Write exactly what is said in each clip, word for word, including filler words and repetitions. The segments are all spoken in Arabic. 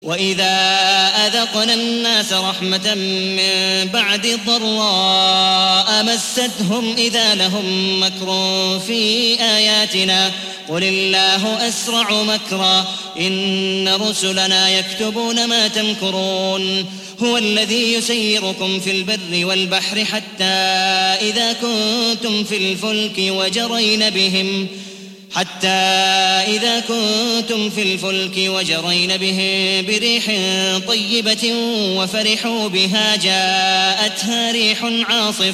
وإذا أذقنا الناس رحمة من بعد ضراء مستهم إذا لهم مكر في آياتنا قل الله أسرع مكرا إن رسلنا يكتبون ما تمكرون هو الذي يسيركم في البر والبحر حتى إذا كنتم في الفلك وجرين بهم حتى إذا كنتم في الفلك وجرين بهم بريح طيبة وفرحوا بها جاءتها ريح عاصف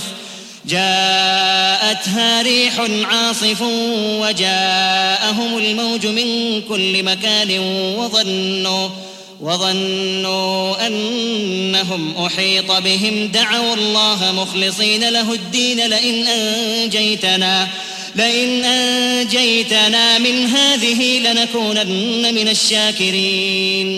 جاءتها ريح عاصف وجاءهم الموج من كل مكان وظنوا وظنوا أنهم أحيط بهم دعوا الله مخلصين له الدين لئن أنجيتنا لئن أنجيتنا من هذه لنكونن من الشاكرين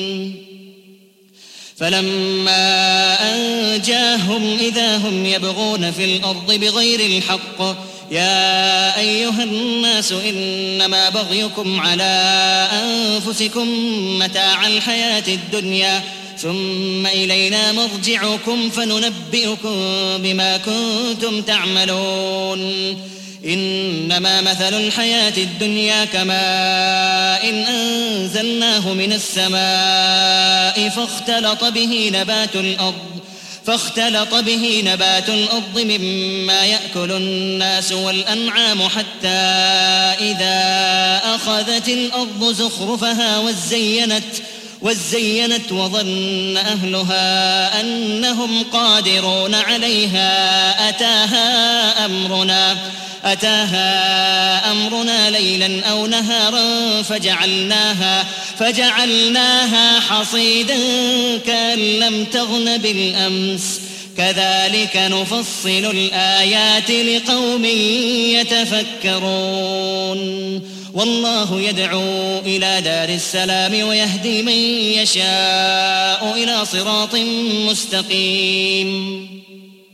فلما أنجاهم إذا هم يبغون في الأرض بغير الحق يا أيها الناس إنما بغيكم على أنفسكم متاع الحياة الدنيا ثم إلينا مرجعكم فننبئكم بما كنتم تعملون إنما مثل الحياة الدنيا كماء إن أنزلناه من السماء فاختلط به نبات الأرض فاختلط به نبات الأرض مما يأكل الناس والأنعام حتى إذا أخذت الأرض زخرفها وزينت وزينت وظن أهلها أنهم قادرون عليها أتاها أمرنا أتاها أمرنا ليلا أو نهارا فجعلناها فجعلناها حصيدا كأن لم تغن بالأمس كذلك نفصل الآيات لقوم يتفكرون والله يدعو إلى دار السلام ويهدي من يشاء إلى صراط مستقيم